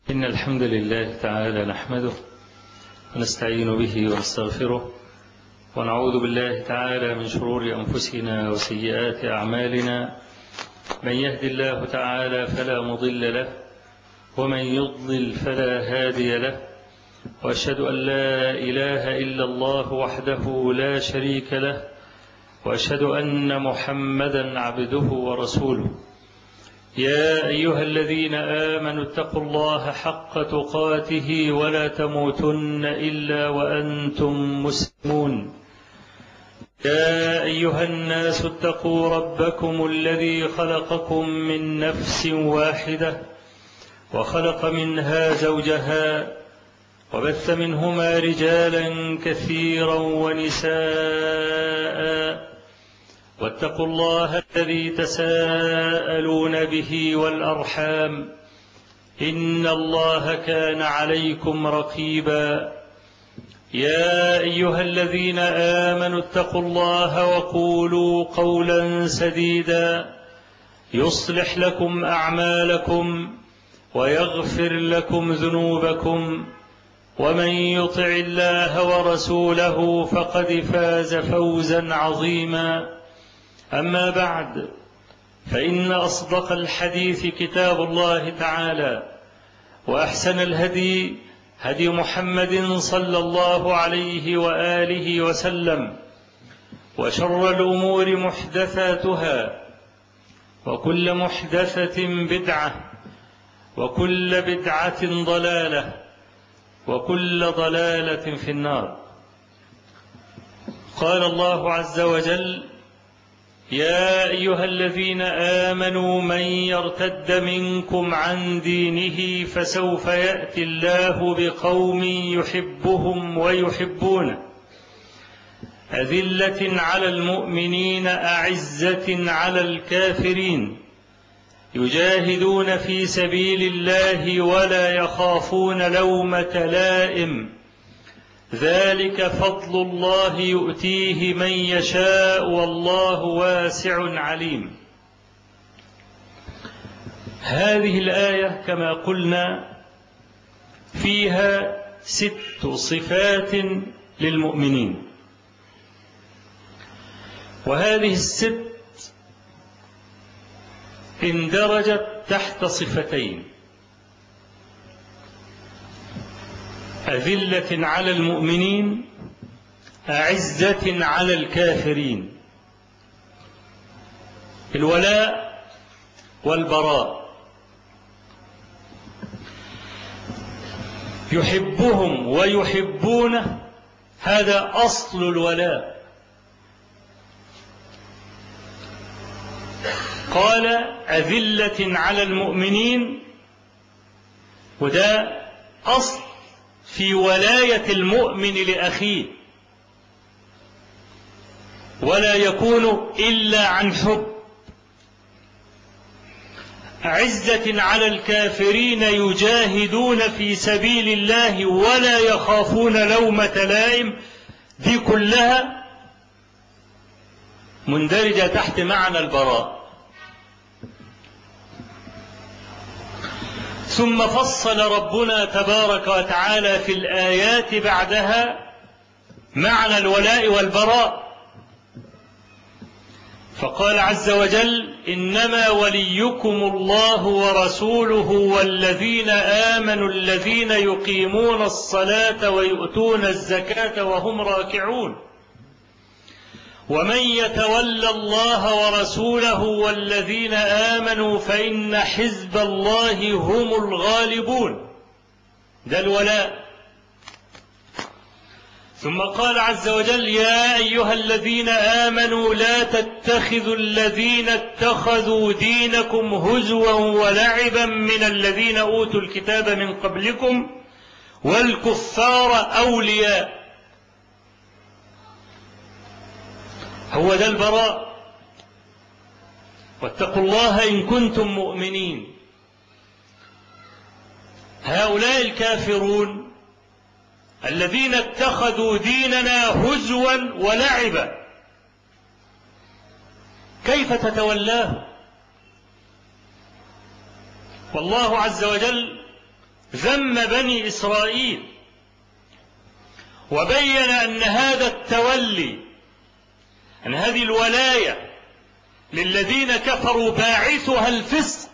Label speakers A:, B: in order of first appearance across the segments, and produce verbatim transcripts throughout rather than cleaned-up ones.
A: إن الحمد لله تعالى نحمده ونستعين به ونستغفره ونعوذ بالله تعالى من شرور أنفسنا وسيئات أعمالنا. من يهد الله تعالى فلا مضل له ومن يضلل فلا هادي له، وأشهد أن لا إله إلا الله وحده لا شريك له، وأشهد أن محمدا عبده ورسوله. يا أيها الذين آمنوا اتقوا الله حق تقاته ولا تموتن إلا وأنتم مسلمون. يا أيها الناس اتقوا ربكم الذي خلقكم من نفس واحدة وخلق منها زوجها وبث منهما رجالا كثيرا ونساء، واتقوا الله الذي تساءلون به والأرحام إن الله كان عليكم رقيبا. يا أيها الذين آمنوا اتقوا الله وقولوا قولا سديدا يصلح لكم أعمالكم ويغفر لكم ذنوبكم، ومن يطع الله ورسوله فقد فاز فوزا عظيما. أما بعد، فإن أصدق الحديث كتاب الله تعالى، وأحسن الهدي هدي محمد صلى الله عليه وآله وسلم، وشر الأمور محدثاتها، وكل محدثة بدعة، وكل بدعة ضلالة، وكل ضلالة في النار. قال الله عز وجل: يا أيها الذين آمنوا من يرتد منكم عن دينه فسوف يأتي الله بقوم يحبهم ويحبونه، أذلة على المؤمنين أعزة على الكافرين، يجاهدون في سبيل الله ولا يخافون لومة لائم، ذلك فضل الله يؤتيه من يشاء والله واسع عليم. هذه الآية كما قلنا فيها ست صفات للمؤمنين، وهذه الست اندرجت تحت صفتين: أذلة على المؤمنين أعزة على الكافرين. الولاء والبراء، يحبهم ويحبونه، هذا أصل الولاء. قال أذلة على المؤمنين، وده أصل في ولاية المؤمن لأخيه، ولا يكون إلا عن حب. عزة على الكافرين يجاهدون في سبيل الله ولا يخافون لومة لائم، دي كلها مندرجة تحت معنى البراء. ثم فصل ربنا تبارك وتعالى في الآيات بعدها معنى الولاء والبراء، فقال عز وجل: إنما وليكم الله ورسوله والذين آمنوا الذين يقيمون الصلاة ويؤتون الزكاة وهم راكعون، ومن يتولى الله ورسوله والذين آمنوا فإن حزب الله هم الغالبون. ده الولاء. ثم قال عز وجل: يا أيها الذين آمنوا لا تتخذوا الذين اتخذوا دينكم هزوا ولعبا من الذين أوتوا الكتاب من قبلكم والكفار أولياء. هو ده البراء. واتقوا الله إن كنتم مؤمنين. هؤلاء الكافرون الذين اتخذوا ديننا هزوا ولعبا، كيف تتولاه؟ والله عز وجل ذم بني إسرائيل وبين أن هذا التولي، أن هذه الولاية للذين كفروا باعثها الفسق،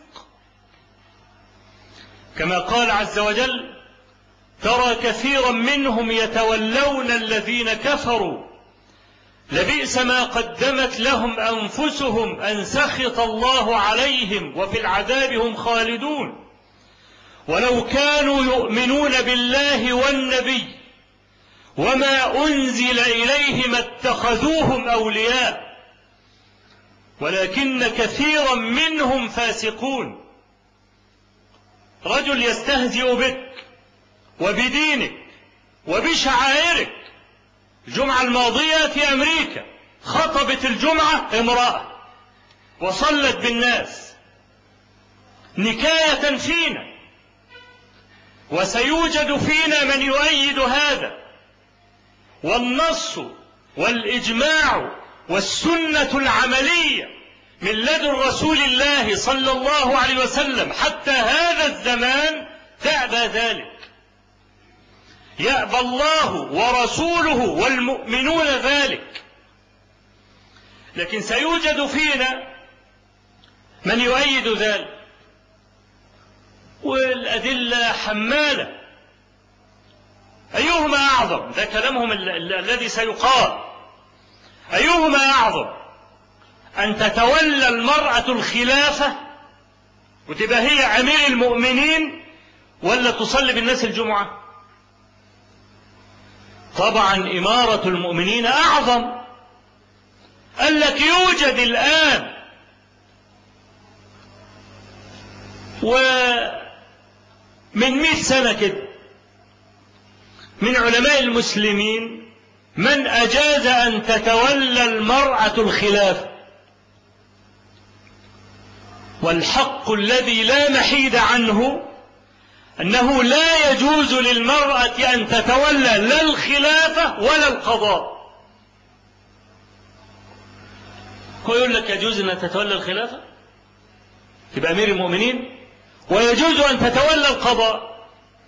A: كما قال عز وجل: ترى كثيرا منهم يتولون الذين كفروا لبئس ما قدمت لهم أنفسهم أن سخط الله عليهم وفي العذاب هم خالدون ولو كانوا يؤمنون بالله والنبي وما أنزل إليه ما اتخذوهم أولياء ولكن كثيرا منهم فاسقون. رجل يستهزئ بك وبدينك وبشعائرك. الجمعة الماضية في أمريكا خطبت الجمعة امرأة وصلت بالناس نكاية فينا، وسيوجد فينا من يؤيد هذا، والنص والإجماع والسنة العملية من لدن رسول الله صلى الله عليه وسلم حتى هذا الزمان تأبى ذلك. يأبى الله ورسوله والمؤمنون ذلك، لكن سيوجد فينا من يؤيد ذلك، والأدلة حمالة. أيهما أعظم؟ ده كلامهم الذي سيقال. أيهما أعظم؟ أن تتولى المرأة الخلافة وتبقى هي أمير المؤمنين، ولا تصلي بالناس الجمعة؟ طبعا إمارة المؤمنين أعظم. قال لك يوجد الآن ومن مئة سنة كده من علماء المسلمين من أجاز أن تتولى المرأة الخلافة، والحق الذي لا محيد عنه أنه لا يجوز للمرأة أن تتولى لا الخلافة ولا القضاء. هو يقول لك يجوز أن تتولى الخلافة تبقى أمير المؤمنين، ويجوز أن تتولى القضاء.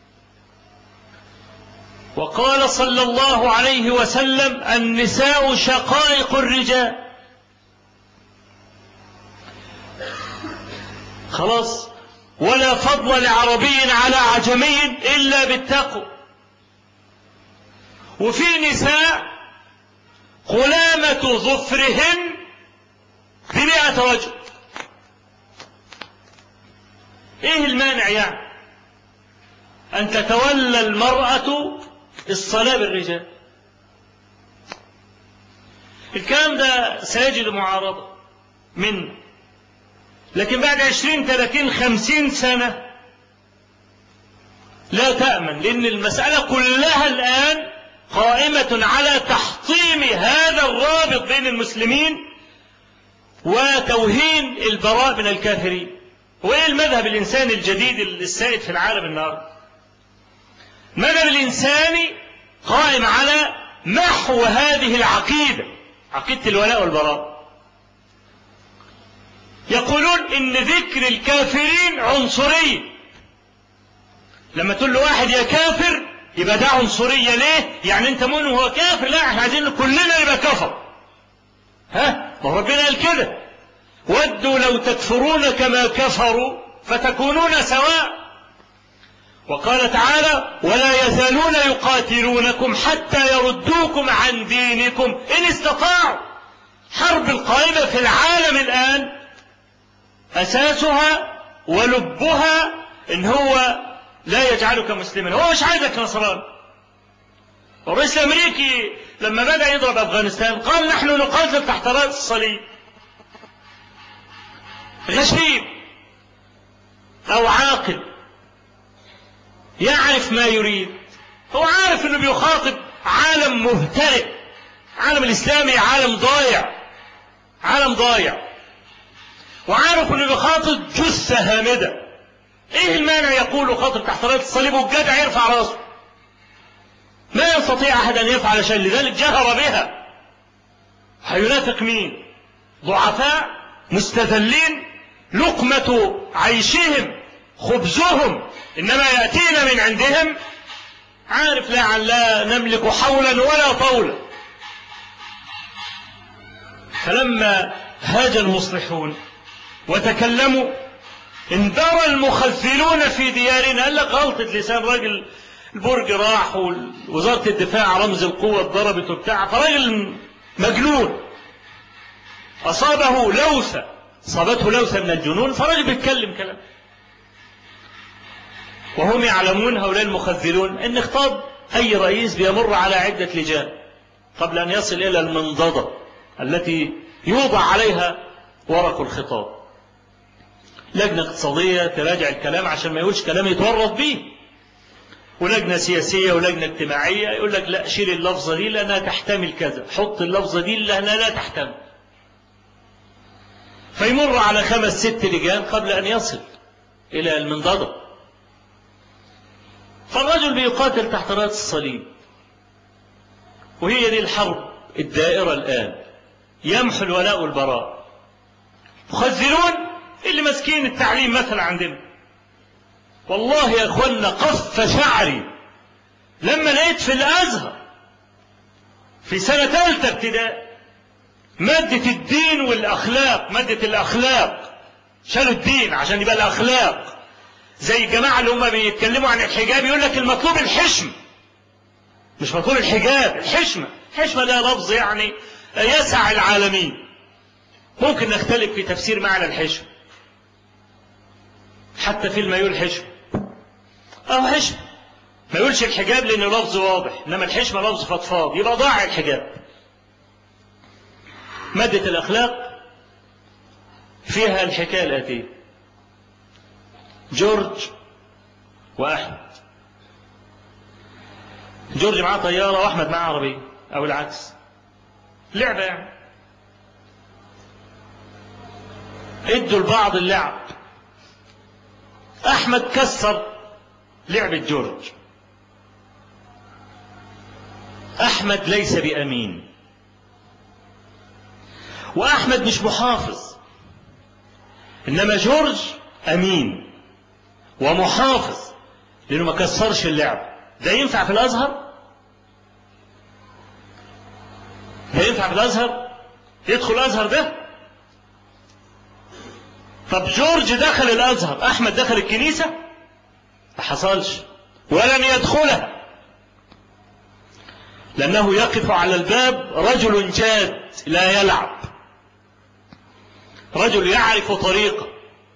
A: وقال صلى الله عليه وسلم: النساء شقائق الرجال. خلاص، ولا فضل لعربي على عجمي إلا بالتقوى. وفي نساء قلامة ظفرهن بمئة رجل. ايه المانع يعني ان تتولى المرأة الصلاة بالرجال؟ الكلام ده سيجد معارضة منه، لكن بعد عشرين ثلاثين خمسين سنة لا تأمن، لأن المسألة كلها الآن قائمة على تحطيم هذا الرابط بين المسلمين وتوهين البراء من الكافرين. وإيه المذهب الإنساني الجديد السائد في العالم النهارده؟ المذهب الإنساني قائم على محو هذه العقيدة، عقيدة الولاء والبراء. يقولون إن ذكر الكافرين عنصرية. لما تقول له واحد يا كافر يبقى ده عنصرية. ليه؟ يعني أنت مؤمن وهو كافر؟ لا، احنا عايزين كلنا يبقى كفر. ها؟ ما ربنا قال كده: ودوا لو تكفرون كما كفروا فتكونون سواء. وقال تعالى: ولا يزالون يقاتلونكم حتى يردوكم عن دينكم إن استطاعوا. حرب القائمة في العالم الآن أساسها ولبها إن هو لا يجعلك مسلما، هو مش عايزك نصران. الرئيس الأمريكي لما بدأ يضرب أفغانستان قال: نحن نقاتل تحت رأس الصليب. غشيم أو عاقل يعرف ما يريد، هو عارف أنه بيخاطب عالم مهترئ. عالم الإسلامي عالم ضايع، عالم ضايع، وعارف أنه بيخاطب جثة هامدة. إيه المانع يقول خاطب تحت راية الصليب والجدع يرفع راسه؟ ما يستطيع أحد أن يفعل شيء، لذلك جهر بها. هينافق مين؟ ضعفاء مستذلين لقمة عيشهم خبزهم إنما يأتينا من عندهم، عارف لا عن لا نملك حولا ولا طولا. فلما هاج المصلحون وتكلموا اندرى المخذلون في ديارنا. قال لك غلطة لسان راجل، البرج راح ووزارة الدفاع رمز القوة اتضربت وبتاع، فراجل مجنون أصابه لوثة، أصابته لوثة من الجنون، فراجل بيتكلم كلام. وهم يعلمون هؤلاء المخذلون ان خطاب أي رئيس بيمر على عدة لجان قبل أن يصل إلى المنضدة التي يوضع عليها ورق الخطاب. لجنة اقتصادية تراجع الكلام عشان ما يقولش كلام يتورط به، ولجنة سياسية ولجنة اجتماعية يقول لك لا شيل اللفظة دي لأنها تحتمل كذا، حط اللفظة دي لأنها لا تحتمل. فيمر على خمس ست لجان قبل أن يصل إلى المنضدة. فالرجل بيقاتل تحت راية الصليب، وهي دي الحرب الدائرة الآن، يمحو الولاء والبراء. مخذلون اللي ماسكين التعليم مثلا عندنا، والله يا اخوانا قف شعري لما لقيت في الازهر في سنة ثالثة ابتدائي مادة الدين والاخلاق، مادة الاخلاق شالوا الدين عشان يبقى الاخلاق، زي الجماعة اللي هم بيتكلموا عن الحجاب يقول لك المطلوب الحشم، مش مطلوب الحجاب، الحشمة. الحشمة ده لفظ يعني يسع العالمين، ممكن نختلف في تفسير معنى الحشم، حتى في المايول حشم أو حشم، ما يقولش الحجاب لأنه لفظ واضح، إنما الحشمة لفظ فضفاض، يبقى ضاع الحجاب. مادة الأخلاق فيها الحكاية الآتية: جورج وأحمد، جورج معاه طيارة وأحمد معاه عربية أو العكس، لعبة يعني، ادوا لبعض اللعب. أحمد كسر لعبة جورج. أحمد ليس بأمين، وأحمد مش محافظ، إنما جورج أمين ومحافظ لأنه ما كسرش اللعب. ده ينفع في الأزهر؟ ده ينفع في الأزهر؟ يدخل الأزهر ده؟ طب جورج دخل الأزهر، أحمد دخل الكنيسة؟ ما حصلش ولن يدخلها، لأنه يقف على الباب رجل جاد لا يلعب، رجل يعرف طريقه،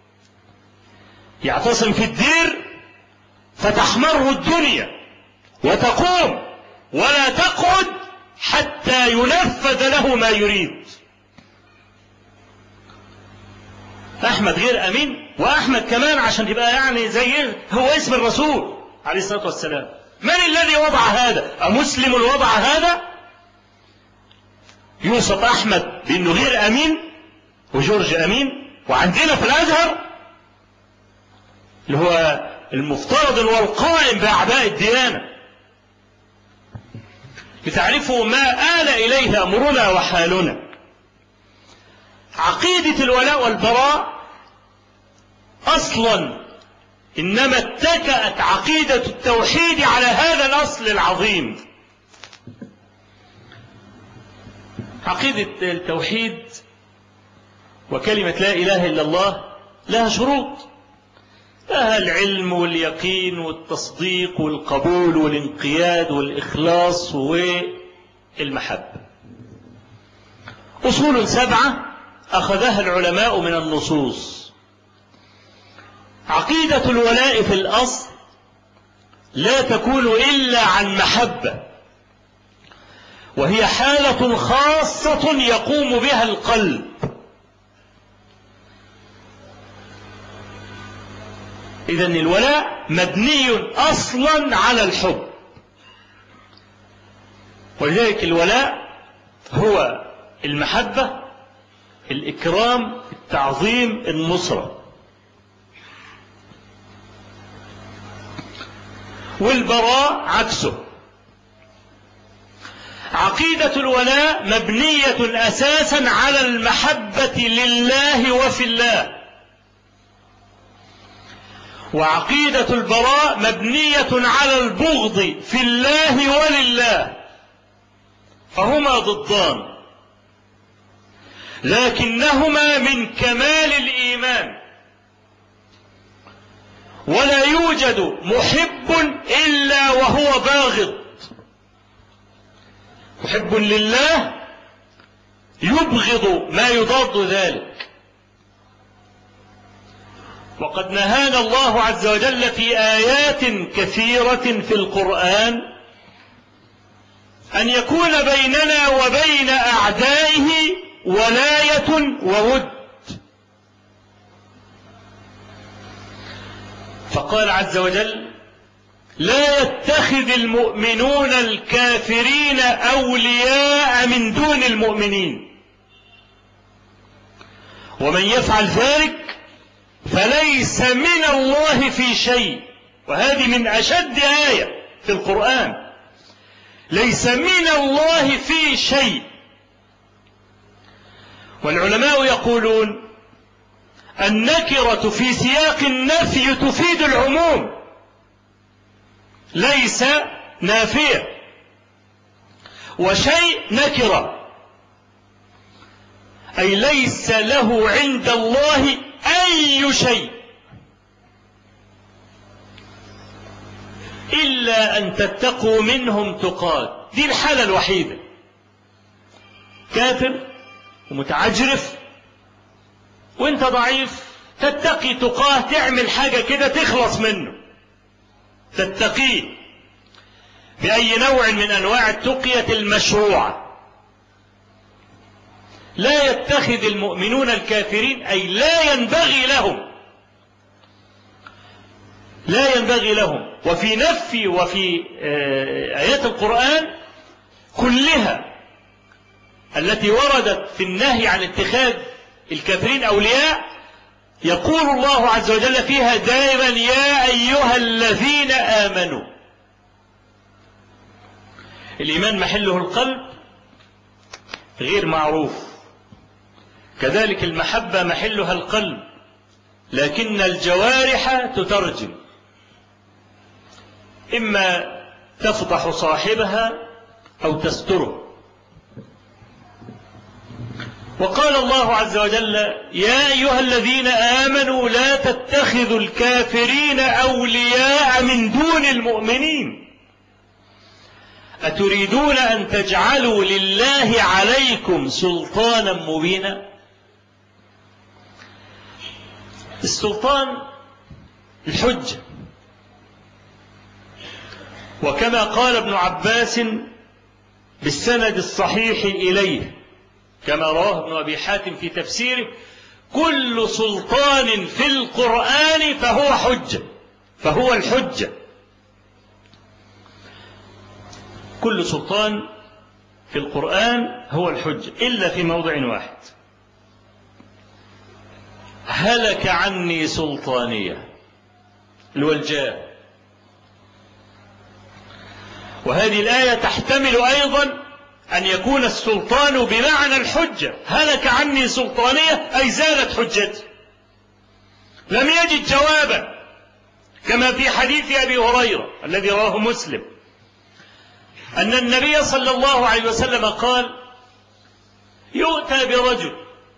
A: يعتصم في الدير فتحمر الدنيا وتقوم ولا تقعد حتى ينفذ له ما يريد. أحمد غير أمين، وأحمد كمان عشان تبقى يعني زي هو اسم الرسول عليه الصلاة والسلام. من الذي وضع هذا؟ أمسلم وضع هذا؟ يوصف أحمد بأنه غير أمين وجورج أمين، وعندنا في الأزهر اللي هو المفترض والقائم بأعباء الديانة بتعرفوا ما آل إليه أمرنا وحالنا. عقيدة الولاء والبراء أصلا إنما اتكأت عقيدة التوحيد على هذا الأصل العظيم. عقيدة التوحيد وكلمة لا إله إلا الله لها شروط، لها العلم واليقين والتصديق والقبول والانقياد والإخلاص والمحبة. أصول سبعة أخذها العلماء من النصوص. عقيدة الولاء في الأصل لا تكون إلا عن محبة، وهي حالة خاصة يقوم بها القلب. إذن الولاء مبني أصلا على الحب، ولذلك الولاء هو المحبة، الإكرام، التعظيم، النصرة. والبراء عكسه. عقيدة الولاء مبنية أساسا على المحبة لله وفي الله، وعقيدة البراء مبنية على البغض في الله ولله، فهما ضدان، لكنهما من كمال الإيمان. ولا يوجد محب إلا وهو باغض. محب لله يبغض ما يضاد ذلك. وقد نهانا الله عز وجل في آيات كثيرة في القرآن أن يكون بيننا وبين أعدائه ولاية وود. فقال عز وجل: لا يتخذ المؤمنون الكافرين أولياء من دون المؤمنين، ومن يفعل ذلك فليس من الله في شيء. وهذه من أشد آية في القرآن، ليس من الله في شيء. والعلماء يقولون النكرة في سياق النفي تفيد العموم، ليس نافية. وشيء نكرة أي ليس له عند الله أي شيء إلا أن تتقوا منهم تقات. دي الحالة الوحيدة. كافر ومتعجرف وانت ضعيف، تتقي تقاه، تعمل حاجة كده تخلص منه، تتقيه بأي نوع من أنواع التقية المشروعة. لا يتخذ المؤمنون الكافرين أي لا ينبغي لهم، لا ينبغي لهم. وفي نفي وفي آيات القرآن كلها التي وردت في النهي عن اتخاذ الكافرين أولياء يقول الله عز وجل فيها دائما: يا أيها الذين آمنوا. الإيمان محله القلب غير معروف، كذلك المحبة محلها القلب، لكن الجوارح تترجم، إما تفضح صاحبها أو تستره. وقال الله عز وجل: يا أيها الذين آمنوا لا تتخذوا الكافرين أولياء من دون المؤمنين أتريدون أن تجعلوا لله عليكم سلطانا مبينا. السلطان الحجة، وكما قال ابن عباس بالسند الصحيح إليه كما رواه ابن أبي حاتم في تفسيره: كل سلطان في القرآن فهو حجة، فهو الحجة. كل سلطان في القرآن هو الحجة إلا في موضع واحد: هلك عني سلطانية، الوالجاه. وهذه الآية تحتمل أيضا أن يكون السلطان بمعنى الحجة. هلك عني سلطانية أي زالت حجتي، لم يجد جوابا، كما في حديث أبي هريرة الذي رواه مسلم أن النبي صلى الله عليه وسلم قال: يؤتى برجل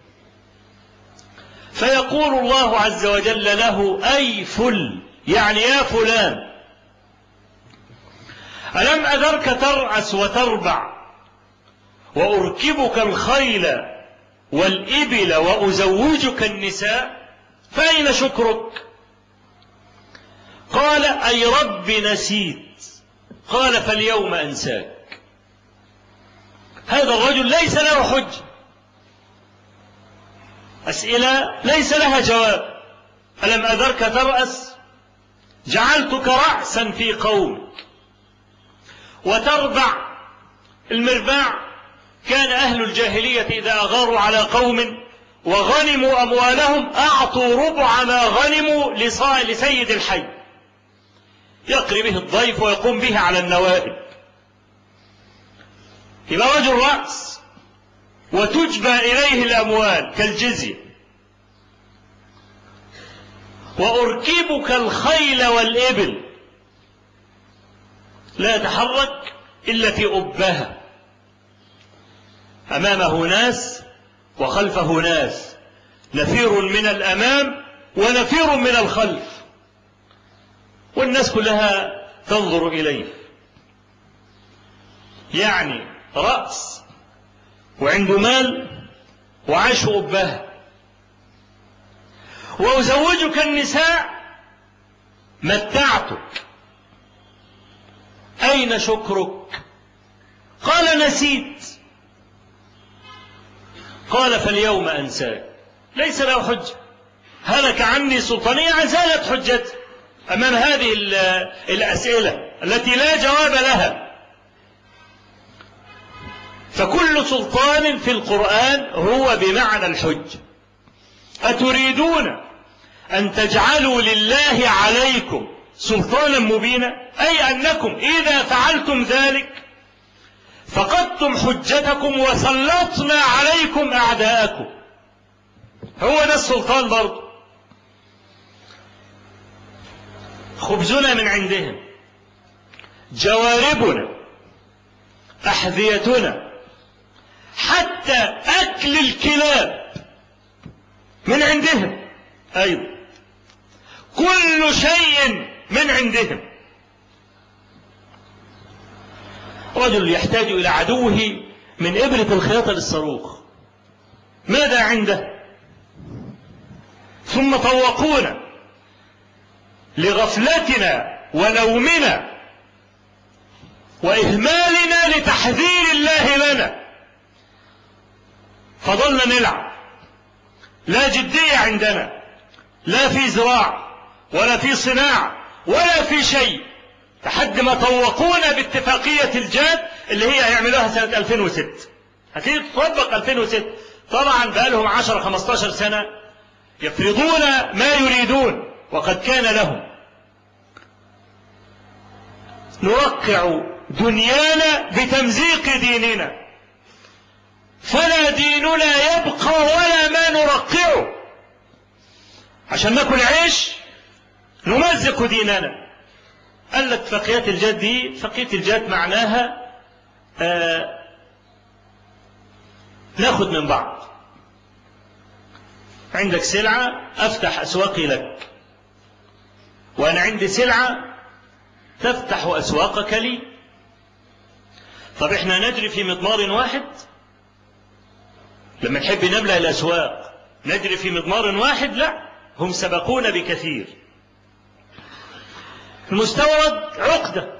A: فيقول الله عز وجل له: أي فل، يعني يا فلان، ألم أذرك ترأس وتربع وأركبك الخيل والإبل وأزوجك النساء، فأين شكرك؟ قال: أي رب نسيت. قال: فاليوم أنساك. هذا الرجل ليس له حجة، أسئلة ليس لها جواب. ألم أذرك ترأس، جعلتك رأسا في قومك، وتربع. المرباع كان أهل الجاهلية إذا أغاروا على قوم وغنموا أموالهم أعطوا ربع ما غنموا لسيد الحي، يقري به الضيف ويقوم به على النوائب. يبقى رجل رأس وتجبى إليه الأموال كالجزية. وأركبك الخيل والإبل، لا يتحرك إلا في أبها، أمامه ناس وخلفه ناس، نفير من الأمام ونفير من الخلف، والناس كلها تنظر إليه. يعني رأس وعنده مال وعاش أبها. وأزوجك النساء متعتك، أين شكرك؟ قال نسيت. قال فاليوم أنساك. ليس له حجة، هلك عني سلطانية، زالت حجته أمام هذه الأسئلة التي لا جواب لها. فكل سلطان في القرآن هو بمعنى الحجة. أتريدون أن تجعلوا لله عليكم سلطانا مبينا، أي أنكم إذا فعلتم ذلك فقدتم حجتكم وسلطنا عليكم أعداءكم. هو ده السلطان برضه. خبزنا من عندهم، جواربنا، أحذيتنا، حتى أكل الكلاب من عندهم أيضا، كل شيء من عندهم. رجل يحتاج إلى عدوه من إبرة الخياطة للصاروخ، ماذا عنده؟ ثم طوقونا لغفلتنا ونومنا وإهمالنا لتحذير الله لنا، فضلنا نلعب، لا جدية عندنا، لا في زراعة ولا في صناعة ولا في شيء، لحد ما طوقونا باتفاقية الجاد اللي هي هيعملوها سنة ألفين وستة. هتيجي تطبق ألفين وستة، طبعا بقى لهم عشرة خمستاشر سنة يفرضون ما يريدون، وقد كان لهم. نرقع دنيانا بتمزيق ديننا، فلا ديننا يبقى ولا ما نرقعه. عشان ناكل عيش نمزق ديننا. قال لك اتفاقيات الجاد دي، اتفاقية الجاد معناها آه ناخد من بعض. عندك سلعة أفتح أسواقي لك، وأنا عندي سلعة تفتح أسواقك لي. طب احنا نجري في مضمار واحد؟ لما نحب نملأ الأسواق نجري في مضمار واحد؟ لا، هم سبقونا بكثير. المستورد عقدة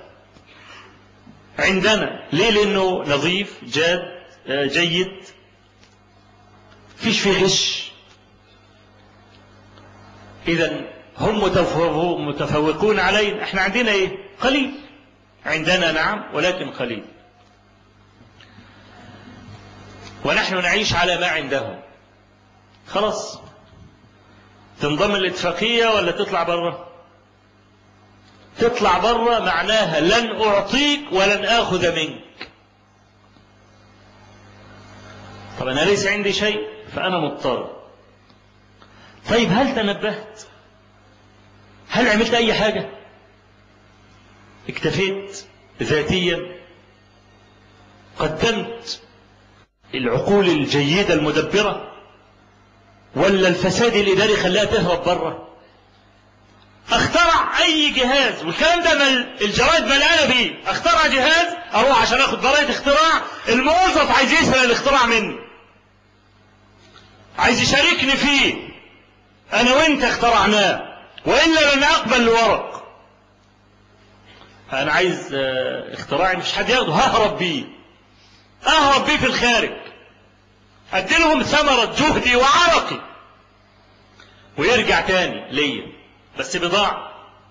A: عندنا، ليه؟ لأنه نظيف جاد جيد، فيش فيه غش. إذن هم متفوقون علينا، احنا عندنا ايه؟ قليل. عندنا نعم، ولكن قليل، ونحن نعيش على ما عندهم. خلاص، تنضم الاتفاقية ولا تطلع برا؟ تطلع برا معناها لن أعطيك ولن آخذ منك. طب أنا ليس عندي شيء فأنا مضطر. طيب هل تنبهت؟ هل عملت أي حاجة؟ اكتفيت ذاتيا؟ قدمت العقول الجيدة المدبرة، ولا الفساد الإداري خلاها تهرب برا؟ اخترع أي جهاز، والكلام ده مل الجرائد ملقانة بيه. اخترع جهاز، أروح عشان أخد براءة اختراع، الموظف عايز يسرق الاختراع مني، عايز يشاركني فيه، أنا وأنت اخترعناه، وإلا لن أقبل الورق. أنا عايز اختراعي مش حد ياخده، ههرب بيه، أهرب بيه في الخارج، أديلهم ثمرة جهدي وعرقي، ويرجع تاني ليا، بس بضاعة.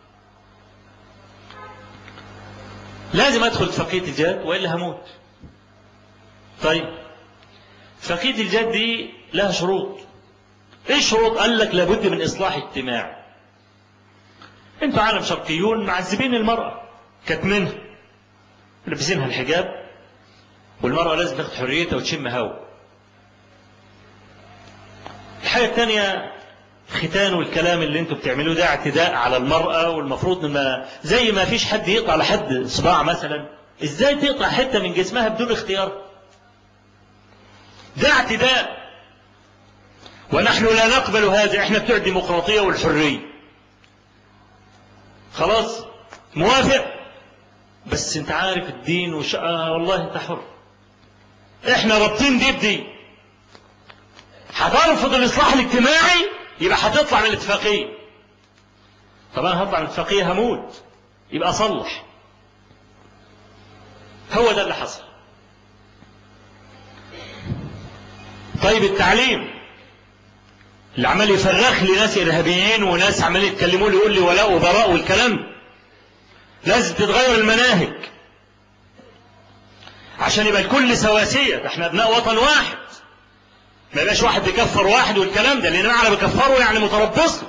A: لازم أدخل اتفاقية الجاد وإلا هموت. طيب اتفاقية الجاد دي لها شروط. ايه الشروط؟ قال لك لابد من إصلاح اجتماعي. انتوا عالم شرقيون معذبين المرأة، كاتمينها، لابسينها الحجاب، والمرأة لازم تاخد حريتها وتشم هوا. الحاجة الثانية الختان والكلام اللي انتوا بتعملوه ده اعتداء على المرأة، والمفروض ما زي ما فيش حد يقطع لحد صباع مثلا، ازاي تقطع حتة من جسمها بدون اختيار؟ ده اعتداء، ونحن لا نقبل هذا. احنا بتوع الديمقراطية والحرية. خلاص موافق، بس انت عارف الدين وش... آه والله انت حر. احنا رابطين دي بدي. هترفض الاصلاح الاجتماعي يبقى هتطلع من الاتفاقية. طبعا هطلع من الاتفاقية هموت، يبقى اصلح. هو ده اللي حصل. طيب التعليم اللي عمال يفرخ لي ناس ارهابيين وناس عمال يتكلموا لي يقول لي ولاء وبراء والكلام، لازم تتغير المناهج عشان يبقى الكل سواسية. احنا ابناء وطن واحد، ما يبقاش واحد بيكفر واحد والكلام ده، لان معنى بيكفره يعني متربص له،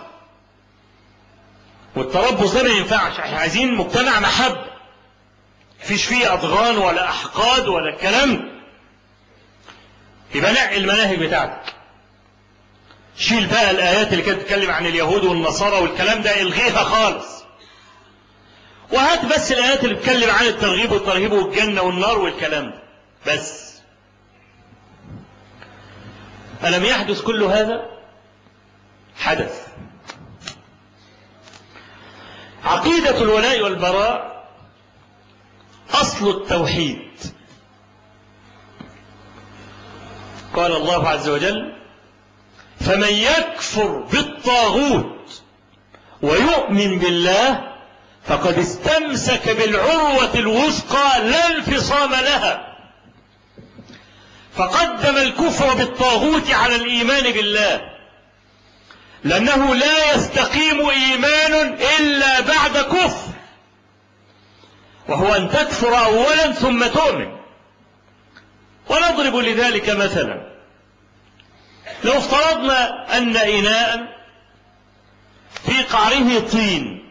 A: والتربص ده ما ينفعش. احنا عايزين مجتمع محبة، مفيش فيه اضغان ولا احقاد ولا الكلام ده. يبقى نقي المناهج بتاعتك، شيل بقى الايات اللي كانت بتتكلم عن اليهود والنصارى والكلام ده، الغيها خالص، وهات بس الايات اللي بتتكلم عن الترغيب والترهيب والجنة والنار والكلام ده بس. ألم يحدث كل هذا؟ حدث. عقيدة الولاء والبراء أصل التوحيد. قال الله عز وجل: فمن يكفر بالطاغوت ويؤمن بالله فقد استمسك بالعروة الوثقى لا انفصام لها. فقدم الكفر بالطاغوت على الإيمان بالله، لأنه لا يستقيم إيمان إلا بعد كفر، وهو أن تكفر أولا ثم تؤمن. ونضرب لذلك مثلا: لو افترضنا أن إناء في قعره طين،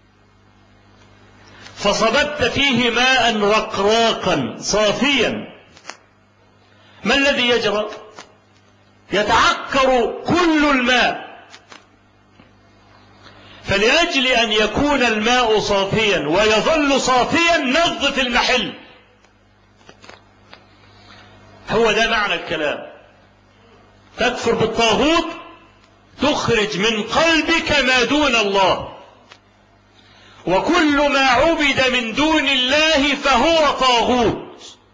A: فصببت فيه ماء رقراقا صافيا، ما الذي يجرى؟ يتعكر كل الماء. فلأجل أن يكون الماء صافيا ويظل صافيا نظف المحل. هو ده معنى الكلام. تكفر بالطاغوت تخرج من قلبك ما دون الله، وكل ما عبد من دون الله فهو طاغوت.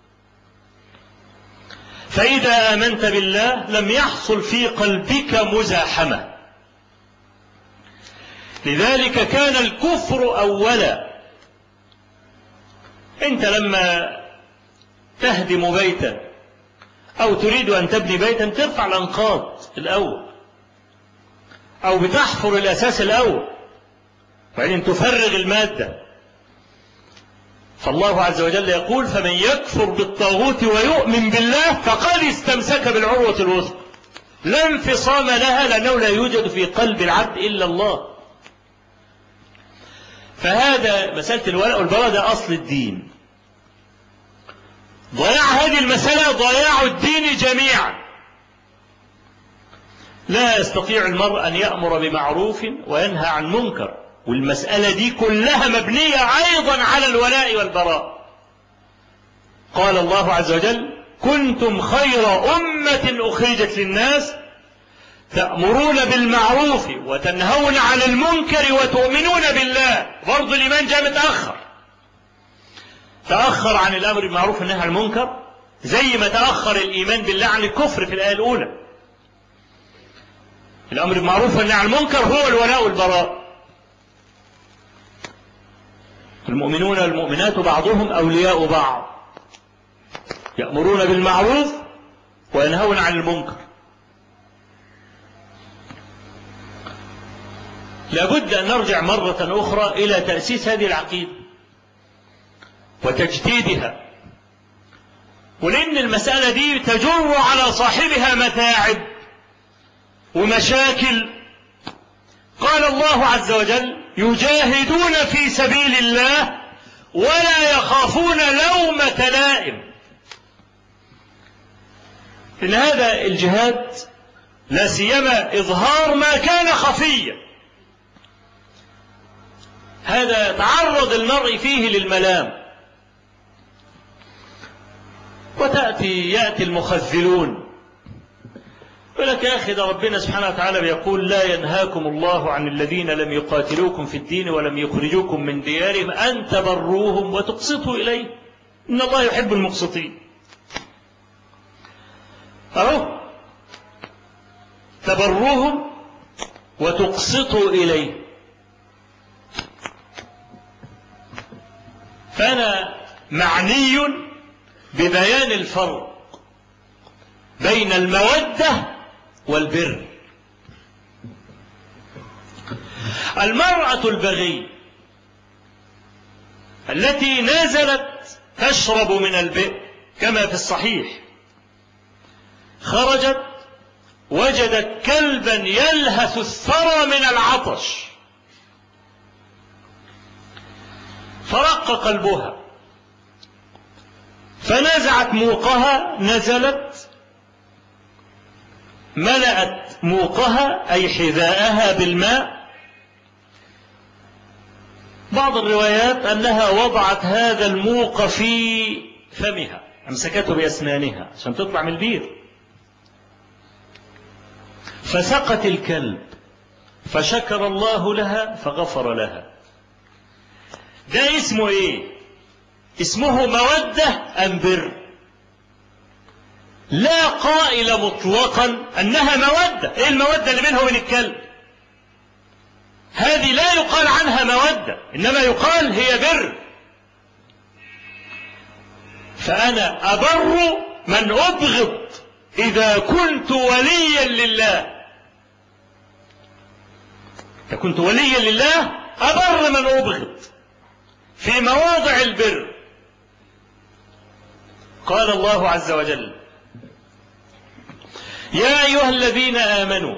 A: فإذا آمنت بالله لم يحصل في قلبك مزاحمة. لذلك كان الكفر أولا. أنت لما تهدم بيتا أو تريد أن تبني بيتا ترفع الأنقاض الأول، أو بتحفر الأساس الأول، وبعدين تفرغ المادة. فالله عز وجل يقول: فمن يكفر بالطاغوت ويؤمن بالله فقد استمسك بالعروة الوثقى لا انفصام لها، لأنه لا يوجد في قلب العبد إلا الله. فهذا مسألة الولاء والبراء ده أصل الدين. ضياع هذه المسألة ضياع الدين جميعا. لا يستطيع المرء أن يأمر بمعروف وينهى عن منكر، والمسألة دي كلها مبنية أيضا على الولاء والبراء. قال الله عز وجل: كنتم خير أمة أخرجت للناس تأمرون بالمعروف وتنهون عن المنكر وتؤمنون بالله. برضو الإيمان جاء متأخر، تأخر عن الأمر بالمعروف والنهي عن المنكر، زي ما تأخر الإيمان بالله عن الكفر في الآية الأولى. الأمر بالمعروف والنهي عن المنكر هو الولاء والبراء. المؤمنون والمؤمنات بعضهم أولياء بعض، يأمرون بالمعروف وينهون عن المنكر. لابد أن نرجع مرة أخرى إلى تأسيس هذه العقيدة وتجديدها، ولأن المسألة دي تجر على صاحبها متاعب ومشاكل. قال الله عز وجل: يجاهدون في سبيل الله ولا يخافون لومة لائم. إن هذا الجهاد لا سيما إظهار ما كان خفيا. هذا تعرض المرء فيه للملام. وتأتي يأتي المخذلون يقول لك يا أخي ده ربنا سبحانه وتعالى بيقول لا ينهاكم الله عن الذين لم يقاتلوكم في الدين ولم يخرجوكم من ديارهم أن تبروهم وتقسطوا إليه إن الله يحب المقسطين. أهو تبروهم وتقسطوا إليه. فأنا معني ببيان الفرق بين المودة والبر. المرأة البغية التي نزلت تشرب من البئر كما في الصحيح، خرجت وجدت كلبا يلهث الثرى من العطش، فرق قلبها فنزعت موقها، نزلت ملأت موقها أي حذاءها بالماء. بعض الروايات أنها وضعت هذا الموق في فمها، أمسكته بأسنانها عشان تطلع من البير، فسقت الكلب فشكر الله لها فغفر لها. ده اسمه ايه؟ اسمه مودة أم بر؟ لا قائل مطلقا أنها مودة. ايه المودة اللي بينها وبين الكلب؟ هذه لا يقال عنها مودة، إنما يقال هي بر. فأنا أبر من أبغض إذا كنت وليا لله. إذا كنت وليا لله أبر من أبغض في مواضع البر. قال الله عز وجل يا أيها الذين آمنوا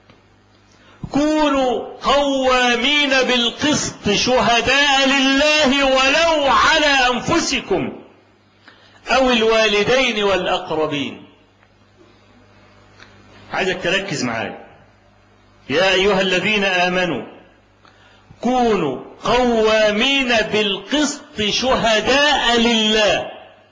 A: كونوا قوامين بالقسط شهداء لله ولو على أنفسكم أو الوالدين والأقربين. عايزك تركز معايا. يا أيها الذين آمنوا كونوا قوامين بالقسط شهداء لله.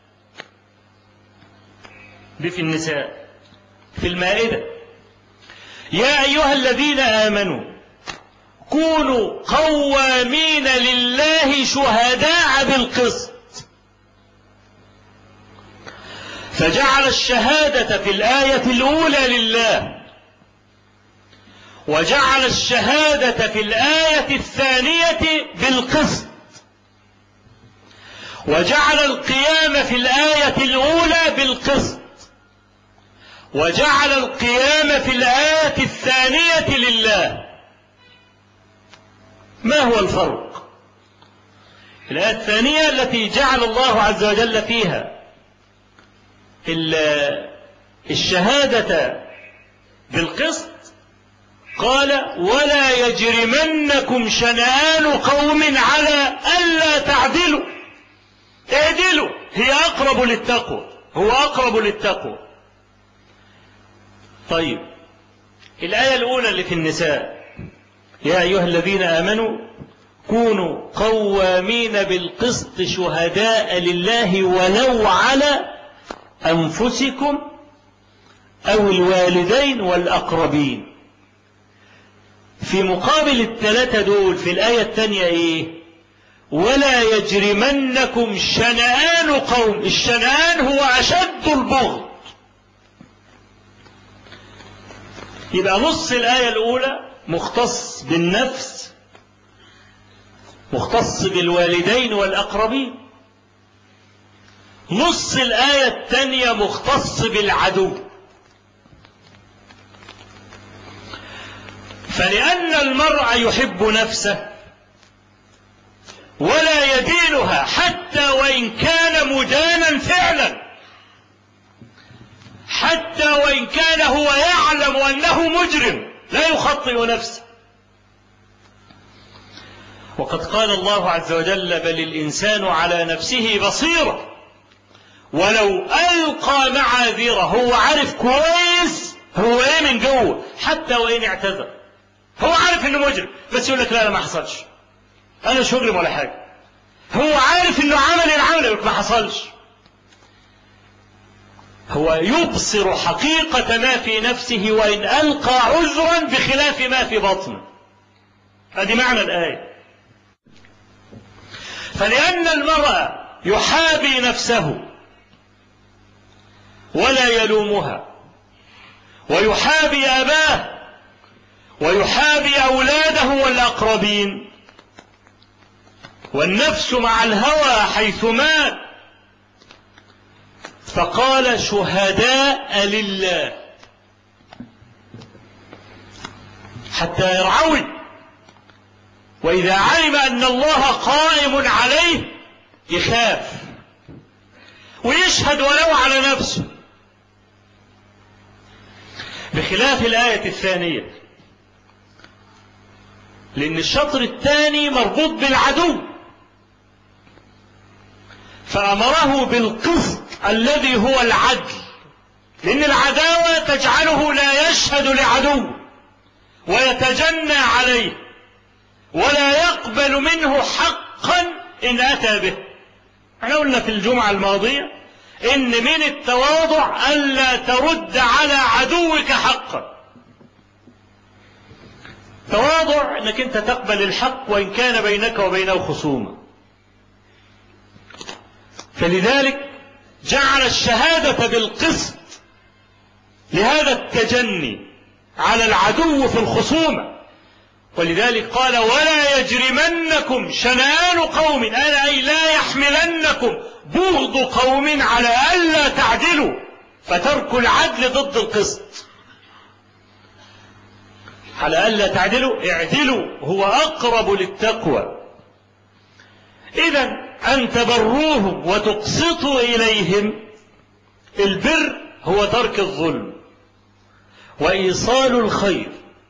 A: دي في النساء. في المائدة يا أيها الذين آمنوا كونوا قوامين لله شهداء بالقسط. فجعل الشهادة في الآية الأولى لله، وجعل الشهادة في الآية الثانية بالقسط، وجعل القيام في الآية الأولى بالقسط، وجعل القيام في الآية الثانية لله. ما هو الفرق؟ الآية الثانية التي جعل الله عز وجل فيها الشهادة بالقسط قال ولا يجرمنكم شنآن قوم على ألا تعدلوا اعدلوا هي أقرب للتقوى، هو أقرب للتقوى. طيب الآية الأولى اللي في النساء يا أيها الذين آمنوا كونوا قوامين بالقسط شهداء لله ولو على أنفسكم أو الوالدين والأقربين. في مقابل الثلاثة دول في الآية الثانية إيه؟ ولا يجرمنكم شنآن قوم. الشنآن هو أشد البغض. يبقى نص الآية الأولى مختص بالنفس، مختص بالوالدين والأقربين. نص الآية الثانية مختص بالعدو. فلأن المرء يحب نفسه ولا يدينها حتى وإن كان مدانا فعلا، حتى وإن كان هو يعلم أنه مجرم لا يخطئ نفسه. وقد قال الله عز وجل بل الإنسان على نفسه بصيرة ولو ألقى معاذيره. هو عارف كويس هو ايه من جوه حتى وان اعتذر، هو عارف انه مجرم بس يقول لك لا لا ما حصلش، انا مش مجرم ولا حاجه. هو عارف انه عمل العمل يقول لك ما حصلش. هو يبصر حقيقة ما في نفسه وإن ألقى عذرا بخلاف ما في بطنه. هذه معنى الآية. فلأن المرأة يحابي نفسه ولا يلومها، ويحابي أباه، ويحابي أولاده والأقربين، والنفس مع الهوى حيث مات، فقال شهداء لله حتى يرعوي، وإذا علم أن الله قائم عليه يخاف ويشهد ولو على نفسه، بخلاف الآية الثانية، لأن الشطر الثاني مربوط بالعدو، فأمره بالقسط الذي هو العدل، لأن العداوة تجعله لا يشهد لعدو ويتجنى عليه ولا يقبل منه حقا إن أتى به. احنا قلنا في الجمعة الماضية إن من التواضع ألا ترد على عدوك حقا. تواضع أنك أنت تقبل الحق وإن كان بينك وبينه خصومة. فلذلك جعل الشهادة بالقسط لهذا التجني على العدو في الخصومة. ولذلك قال ولا يجرمنكم شنآن قوم، أي لا يحملنكم بغض قوم على ألا تعدلوا، فترك العدل ضد القسط. على ألا تعدلوا اعدلوا، هو أقرب للتقوى. إذن أن تبروهم وتقسطوا إليهم، البر هو ترك الظلم وإيصال الخير،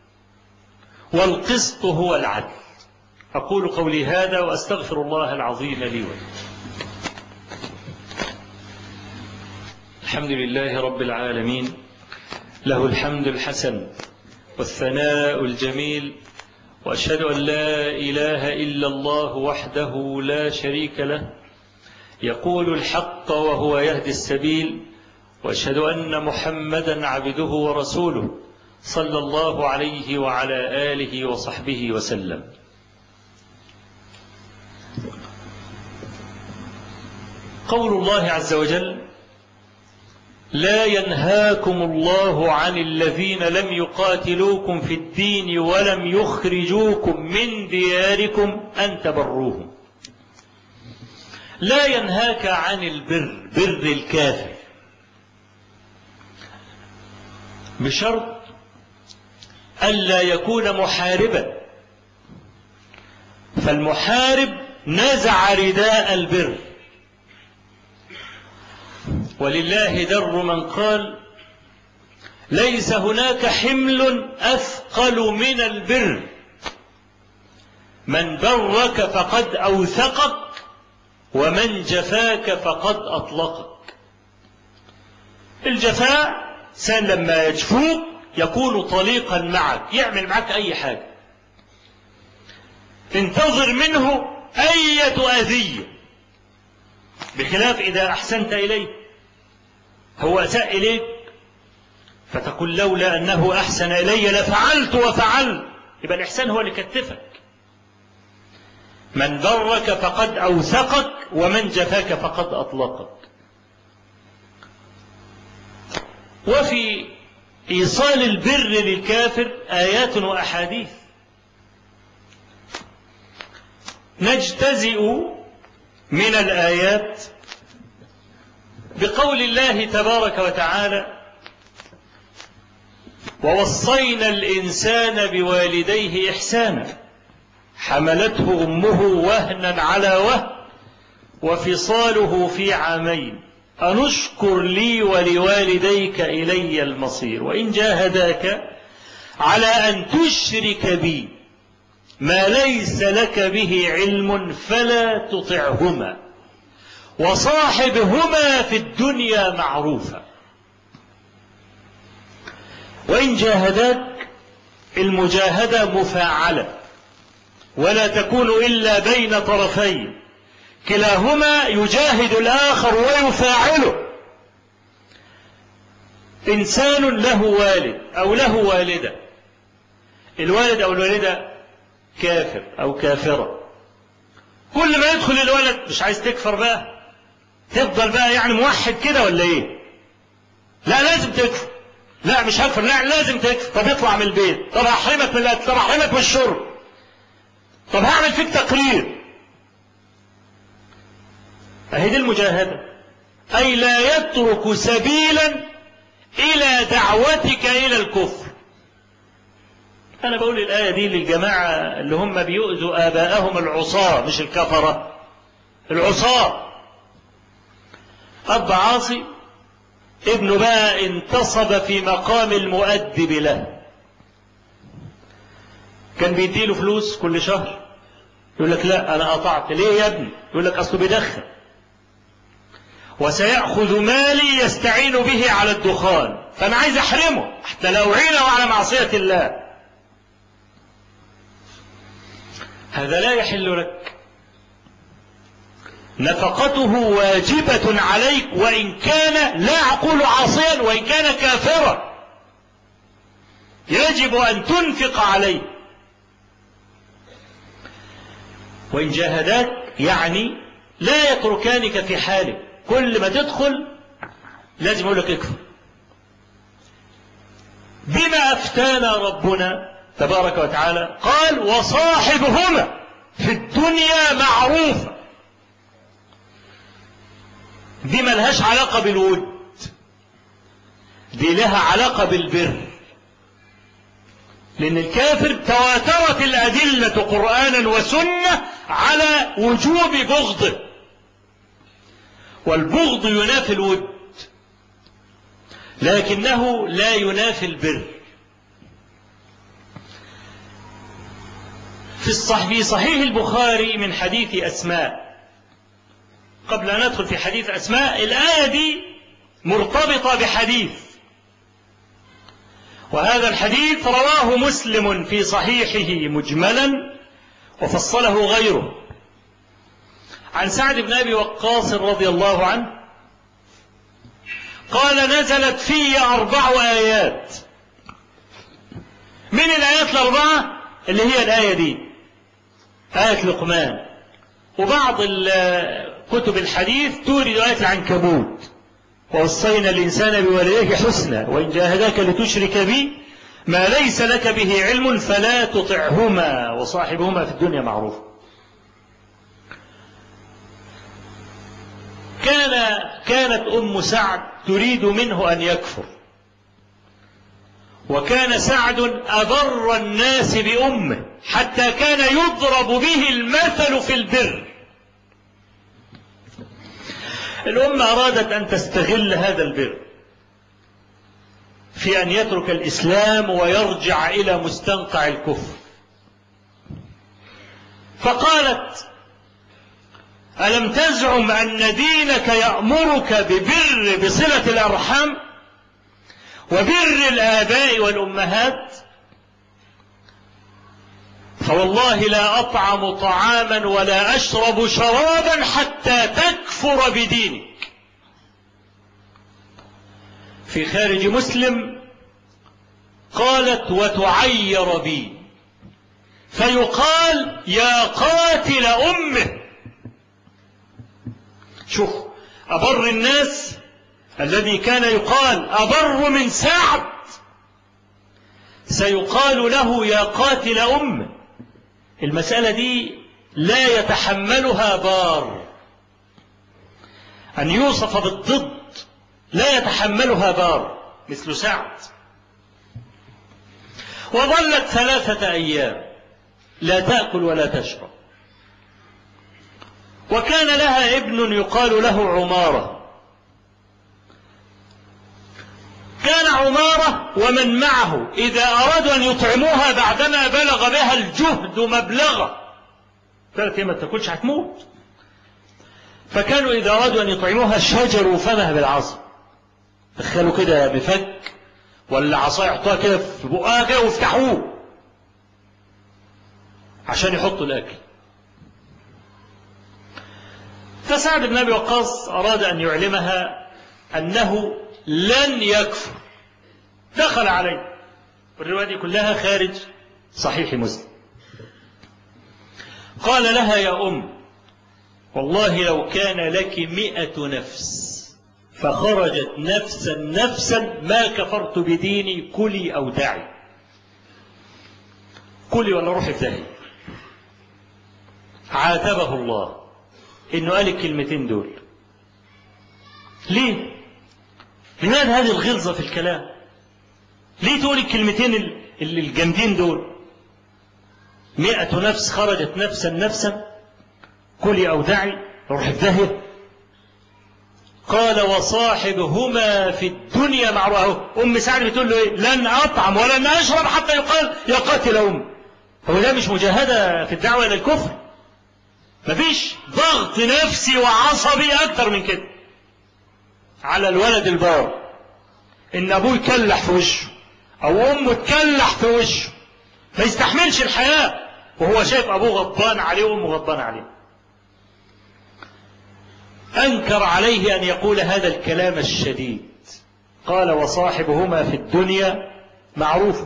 A: والقسط هو العدل. أقول قولي هذا وأستغفر الله العظيم لي ولكم. الحمد لله رب العالمين، له الحمد الحسن والثناء الجميل، وأشهد أن لا إله إلا الله وحده لا شريك له، يقول الحق وهو يهدي السبيل، وأشهد أن محمدا عبده ورسوله صلى الله عليه وعلى آله وصحبه وسلم. قول الله عز وجل لا ينهاكم الله عن الذين لم يقاتلوكم في الدين ولم يخرجوكم من دياركم أن تبروهم. لا ينهاك عن البر، بر الكافر، بشرط ألا يكون محاربا، فالمحارب نزع رداء البر. ولله در من قال ليس هناك حمل أثقل من البر، من برك فقد أوثقك ومن جفاك فقد أطلقك. الجفاء سان لما يجفوك يكون طليقا معك، يعمل معك أي حاجة، انتظر منه أية أذية، بخلاف إذا أحسنت إليه. هو أساء إليك فتقول لولا أنه أحسن إلي لفعلت وفعلت، يبقى الإحسان هو اللي كتفك. من برك فقد أوثقك ومن جفاك فقد أطلقك. وفي إيصال البر للكافر آيات وأحاديث. نجتزئ من الآيات بقول الله تبارك وتعالى ووصينا الإنسان بوالديه إحسانا حملته أمه وهنا على وهن وفصاله في عامين أن اشكر لي ولوالديك إلي المصير وإن جاهداك على أن تشرك بي ما ليس لك به علم فلا تطعهما وصاحبهما في الدنيا معروفا. وإن جاهداك المجاهدة مفاعلة ولا تكون إلا بين طرفين، كلاهما يجاهد الآخر ويفاعله. إنسان له والد أو له والدة، الوالد أو الوالدة كافر أو كافرة، كل ما يدخل الولد مش عايز تكفر بقى، تفضل بقى يعني موحد كده ولا ايه؟ لا لازم تكفر، لا مش هكفر، لا لازم تكفر. طب اطلع من البيت، طب هحرمك من الاكل، طب هحرمك من الشرب، طب هعمل فيك تقرير. اهي دي المجاهدة، اي لا يترك سبيلا الى دعوتك الى الكفر. انا بقول الايه دي للجماعه اللي هم بيؤذوا اباءهم العصاه، مش الكفره، العصاه. اب عاصي ابنه بقى انتصب في مقام المؤدب له، كان بيديله فلوس كل شهر، يقول لك لا انا قطعت. ليه يا ابني؟ يقول لك اصله بيدخن، وسيأخذ مالي يستعين به على الدخان، فانا عايز احرمه حتى لو عينه على معصيه الله. هذا لا يحل لك، نفقته واجبة عليك وإن كان لا أقول عاصيا، وإن كان كافرا يجب أن تنفق عليه. وإن جاهداك يعني لا يتركانك في حالك، كل ما تدخل لازم يقول لك اكفر. بما أفتانا ربنا تبارك وتعالى قال وصاحبهما في الدنيا معروفة. دي ملهاش علاقة بالود، دي لها علاقة بالبر، لأن الكافر تواترت الأدلة قرآنا وسنة على وجوب بغضه، والبغض ينافي الود لكنه لا ينافي البر. في الصحيح في صحيح البخاري من حديث أسماء، قبل أن ندخل في حديث أسماء، الآية دي مرتبطة بحديث، وهذا الحديث رواه مسلم في صحيحه مجملا وفصله غيره، عن سعد بن أبي وقاص رضي الله عنه قال نزلت في أربع آيات. من الآيات الأربعة اللي هي الآية دي، آية لقمان، وبعض كتب الحديث تورد آية العنكبوت، ووصينا الإنسان بوالديه حسنا وإن جاهداك لتشرك بي ما ليس لك به علم فلا تطعهما وصاحبهما في الدنيا معروف. كان كانت أم سعد تريد منه أن يكفر، وكان سعد أبر الناس بأمه حتى كان يضرب به المثل في البر. الأم أرادت أن تستغل هذا البر في أن يترك الإسلام ويرجع إلى مستنقع الكفر، فقالت ألم تزعم أن دينك يأمرك ببر بصلة الأرحام وبر الآباء والأمهات؟ فوالله لا أطعم طعاما ولا أشرب شرابا حتى تكفر بدينك. في خارج مسلم قالت وتعير بي فيقال يا قاتل أمه. شوف، أبر الناس الذي كان يقال أبر من سعد سيقال له يا قاتل أمه. المسألة دي لا يتحملها بار، أن يوصف بالضد لا يتحملها بار مثل سعد. وظلت ثلاثة أيام لا تأكل ولا تشرب، وكان لها ابن يقال له عمارة. كان عمارة ومن معه إذا أرادوا أن يطعموها بعدما بلغ بها الجهد مبلغا، ثلاث أيام ما تاكلش هتموت، فكانوا إذا أرادوا أن يطعموها شجروا فمها بالعصا، دخلوا كده بفك ولا عصاية يحطوها كده في بقها كده ويفتحوه عشان يحطوا الأكل. فسعد بن أبي وقاص أراد أن يعلمها أنه لن يكفر، دخل عليه، والرواية دي كلها خارج صحيح مسلم. قال لها: يا أم، والله لو كان لك مئة نفس فخرجت نفسا نفسا ما كفرت بديني، كلي أو دعي. كلي ولا روحي في داهية. عاتبه الله إنه قال الكلمتين دول. ليه؟ لماذا هذه الغلظة في الكلام؟ ليه تقول الكلمتين الجامدين دول؟ مئة نفس خرجت نفسا نفسا، كلي أو دعي، روحي في داهية. قال: وصاحبهما في الدنيا معروفة. أم سعد بتقول له إيه؟ لن أطعم ولن أشرب حتى يقال يا قاتل أم. هو ده مش مجاهدة في الدعوة إلى الكفر؟ مفيش ضغط نفسي وعصبي أكتر من كده على الولد البار، إن أبوه يكلح في وشه أو أمه تكلح في وشه، ما يستحملش الحياة وهو شايف أبوه غضبان عليه وأمه غضبان عليه. أنكر عليه أن يقول هذا الكلام الشديد. قال: وصاحبهما في الدنيا معروف.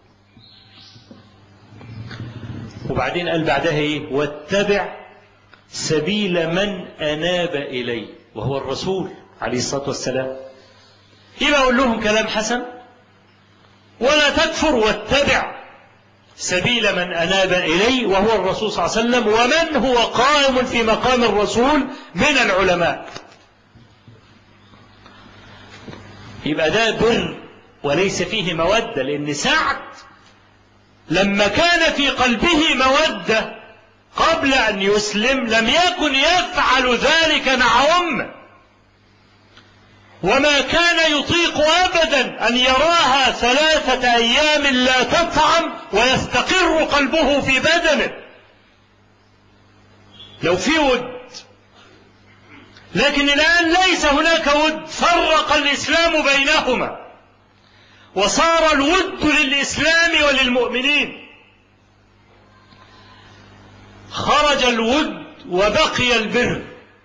A: وبعدين قال بعدها إيه؟ واتبع سبيل من أناب إلي، وهو الرسول عليه الصلاة والسلام. يبقى أقول لهم كلام حسن ولا تكفر، واتبع سبيل من أناب إلي، وهو الرسول صلى الله عليه وسلم، ومن هو قائم في مقام الرسول من العلماء. يبقى ده بر وليس فيه مودة، لأن سعد لما كان في قلبه مودة قبل أن يسلم لم يكن يفعل ذلك مع أمه، وما كان يطيق أبدا أن يراها ثلاثة أيام لا تطعم ويستقر قلبه في بدنه لو في ود. لكن الآن ليس هناك ود، فرق الإسلام بينهما وصار الود للإسلام وللمؤمنين. خرج الود وبقي البر.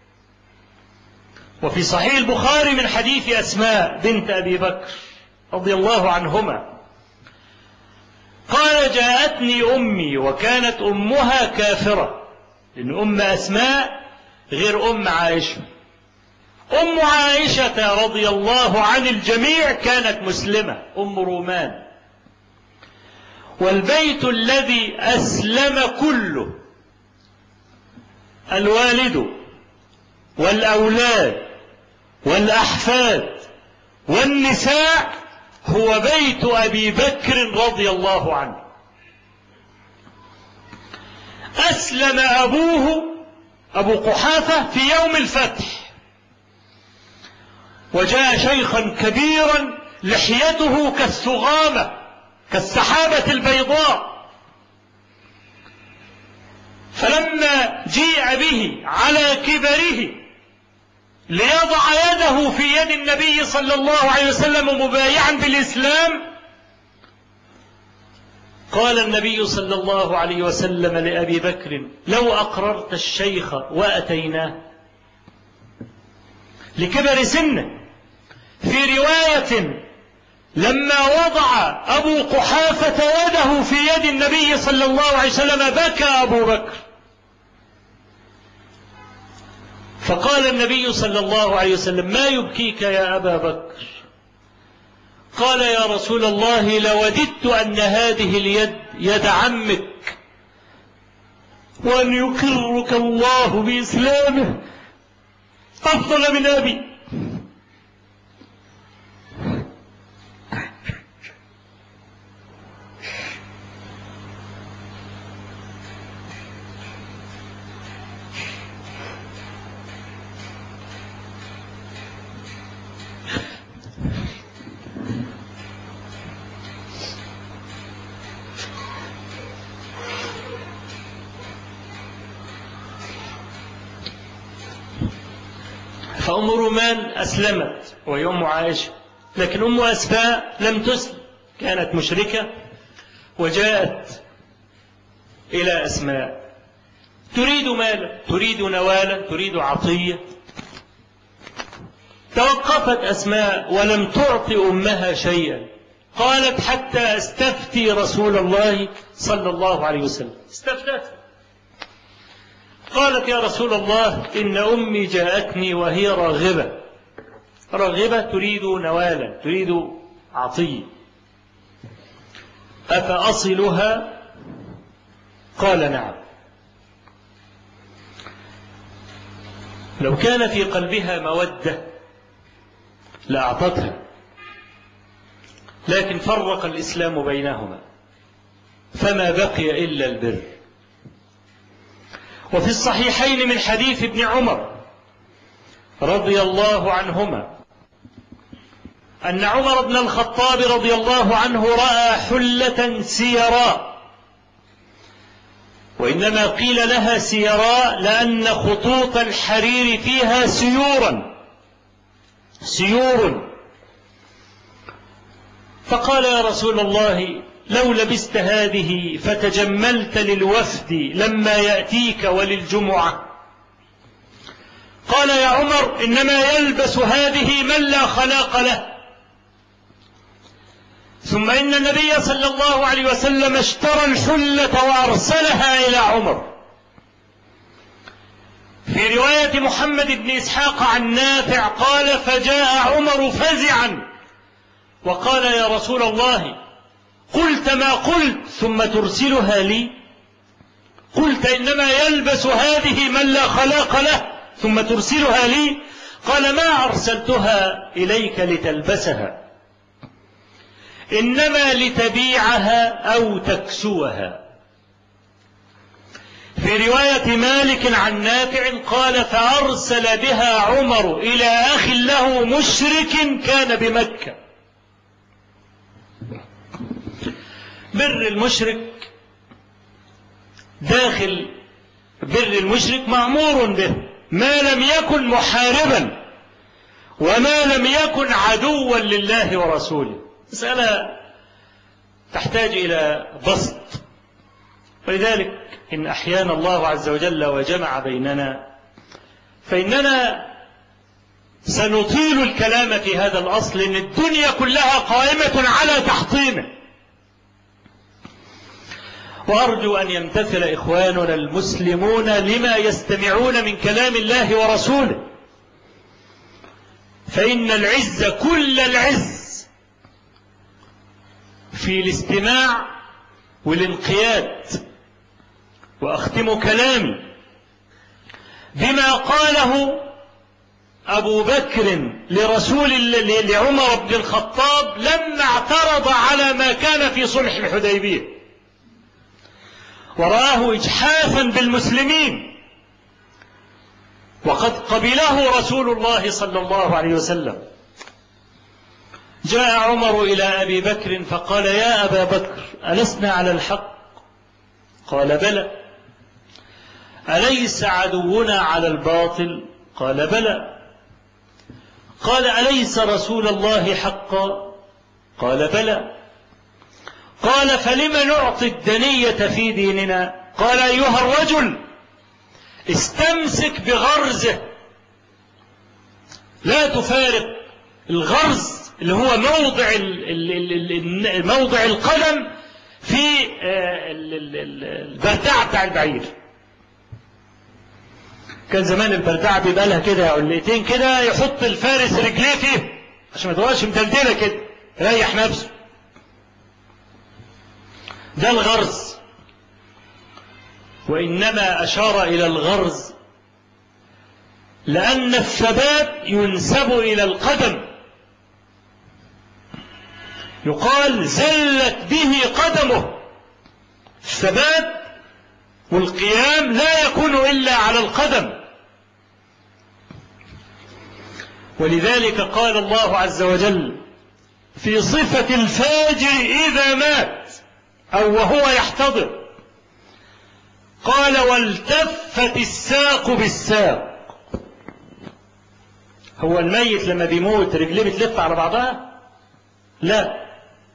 A: وفي صحيح البخاري من حديث أسماء بنت أبي بكر رضي الله عنهما قال: جاءتني أمي وكانت أمها كافرة، لأن أم أسماء غير أم عائشة. أم عائشة رضي الله عن الجميع كانت مسلمة، أم رومان. والبيت الذي أسلم كله، الوالد والأولاد والأحفاد والنساء، هو بيت أبي بكر رضي الله عنه. أسلم أبوه أبو قحافة في يوم الفتح، وجاء شيخا كبيرا لحيته كالثغامة كالسحابة البيضاء، فلما جيء به على كبره ليضع يده في يد النبي صلى الله عليه وسلم مبايعا بالإسلام، قال النبي صلى الله عليه وسلم لأبي بكر: لو أقررت الشيخ وأتيناه، لكبر سنه. في رواية: لما وضع أبو قحافة يده في يد النبي صلى الله عليه وسلم بكى أبو بكر، فقال النبي صلى الله عليه وسلم: ما يبكيك يا أبا بكر؟ قال: يا رسول الله، لوددت أن هذه اليد يد عمك، وأن يقرك الله بإسلامه أفضل من أبي. فأم رومان أسلمت وهي أم عائشة، لكن أم أسماء لم تسلم، كانت مشركة، وجاءت إلى أسماء تريد مالا، تريد نوالا، تريد عطية. توقفت أسماء ولم تعطي أمها شيئا. قالت حتى استفتي رسول الله صلى الله عليه وسلم. استفتته، قالت يا رسول الله إن أمي جاءتني وهي راغبة، راغبة تريد نوالا، تريد عطية، أفأصلها؟ قال نعم. لو كان في قلبها مودة لأعطتها، لكن فرق الإسلام بينهما فما بقي إلا البر. وفي الصحيحين من حديث ابن عمر رضي الله عنهما أن عمر بن الخطاب رضي الله عنه رأى حلة سيراء، وإنما قيل لها سيراء لأن خطوط الحرير فيها سيورا سيور. فقال يا رسول الله لو لبست هذه فتجملت للوفد لما يأتيك وللجمعة. قال يا عمر إنما يلبس هذه من لا خلاق له. ثم إن النبي صلى الله عليه وسلم اشترى الحلة وأرسلها إلى عمر. في رواية محمد بن إسحاق عن نافع قال فجاء عمر فزعا وقال يا رسول الله قلت ما قلت ثم ترسلها لي؟ قلت إنما يلبس هذه من لا خلاق له ثم ترسلها لي؟ قال ما أرسلتها إليك لتلبسها، إنما لتبيعها أو تكسوها. في رواية مالك عن نافع قال فأرسل بها عمر إلى أخ له مشرك كان بمكة. بر المشرك داخل بر المشرك مأمور به ما لم يكن محاربا وما لم يكن عدوا لله ورسوله. مسألة تحتاج إلى بسط، ولذلك إن أحيانا الله عز وجل وجمع بيننا فإننا سنطيل الكلام في هذا الأصل، إن الدنيا كلها قائمة على تحطيمه. وأرجو أن يمتثل إخواننا المسلمون لما يستمعون من كلام الله ورسوله، فإن العز كل العز في الاستماع والانقياد. وأختم كلامي بما قاله أبو بكر لرسول لعمر بن الخطاب لما اعترض على ما كان في صلح الحديبية ورآه إجحافا بالمسلمين، وقد قبله رسول الله صلى الله عليه وسلم. جاء عمر إلى أبي بكر فقال يا أبا بكر ألسنا على الحق؟ قال بلى. أليس عدونا على الباطل؟ قال بلى. قال أليس رسول الله حقا؟ قال بلى. قال فلم نعطي الدنية في ديننا؟ قال أيها الرجل استمسك بغرزه، لا تفارق الغرز اللي هو موضع موضع القدم في البردعة بتاع البعير. كان زمان البردعة بيبقى لها كده علقتين كده يحط الفارس رجليه فيه عشان ما تبقاش مدلدله كده يريح نفسه. ده الغرز. وإنما أشار إلى الغرز لأن الثبات ينسب إلى القدم، يقال زلت به قدمه. الثبات والقيام لا يكون إلا على القدم. ولذلك قال الله عز وجل في صفة الفاجر إذا مات أو وهو يحتضر قال والتفت الساق بالساق. هو الميت لما بيموت رجليه بتلف على بعضها؟ لا.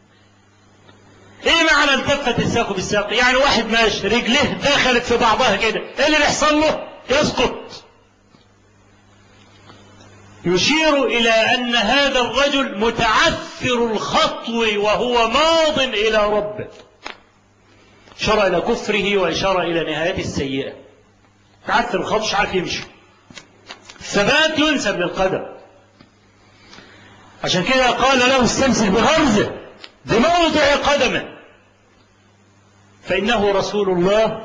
A: ايه معنى التفت الساق بالساق؟ يعني واحد ماشي رجليه دخلت في بعضها كده، ايه اللي بيحصل له؟ يسقط. يشير إلى أن هذا الرجل متعثر الخطو وهو ماض إلى ربه. إشارة إلى كفره وإشارة إلى نهايته السيئة. تعثر الخطو مش عارف يمشي. الثبات ينسب للقدم. عشان كده قال له استمسك بغرزه بموضع قدمه، فإنه رسول الله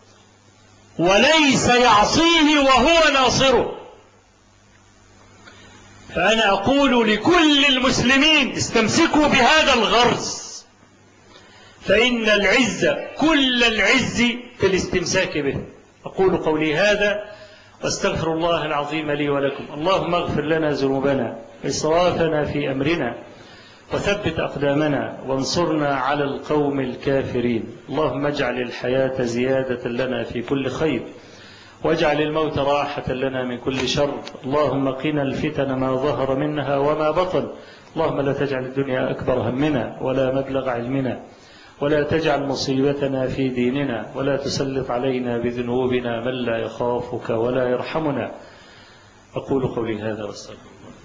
A: وليس يعصيه وهو ناصره. فأنا أقول لكل المسلمين استمسكوا بهذا الغرز، فإن العز كل العز في الاستمساك به. أقول قولي هذا واستغفر الله العظيم لي ولكم. اللهم اغفر لنا ذنوبنا وإسرافنا في أمرنا وثبت أقدامنا وانصرنا على القوم الكافرين. اللهم اجعل الحياة زيادة لنا في كل خير واجعل الموت راحة لنا من كل شر. اللهم قنا الفتن ما ظهر منها وما بطن. اللهم لا تجعل الدنيا أكبر همنا ولا مبلغ علمنا ولا تجعل مصيبتنا في ديننا ولا تسلط علينا بذنوبنا من لا يخافك ولا يرحمنا. أقول قولي هذا واستغفر الله.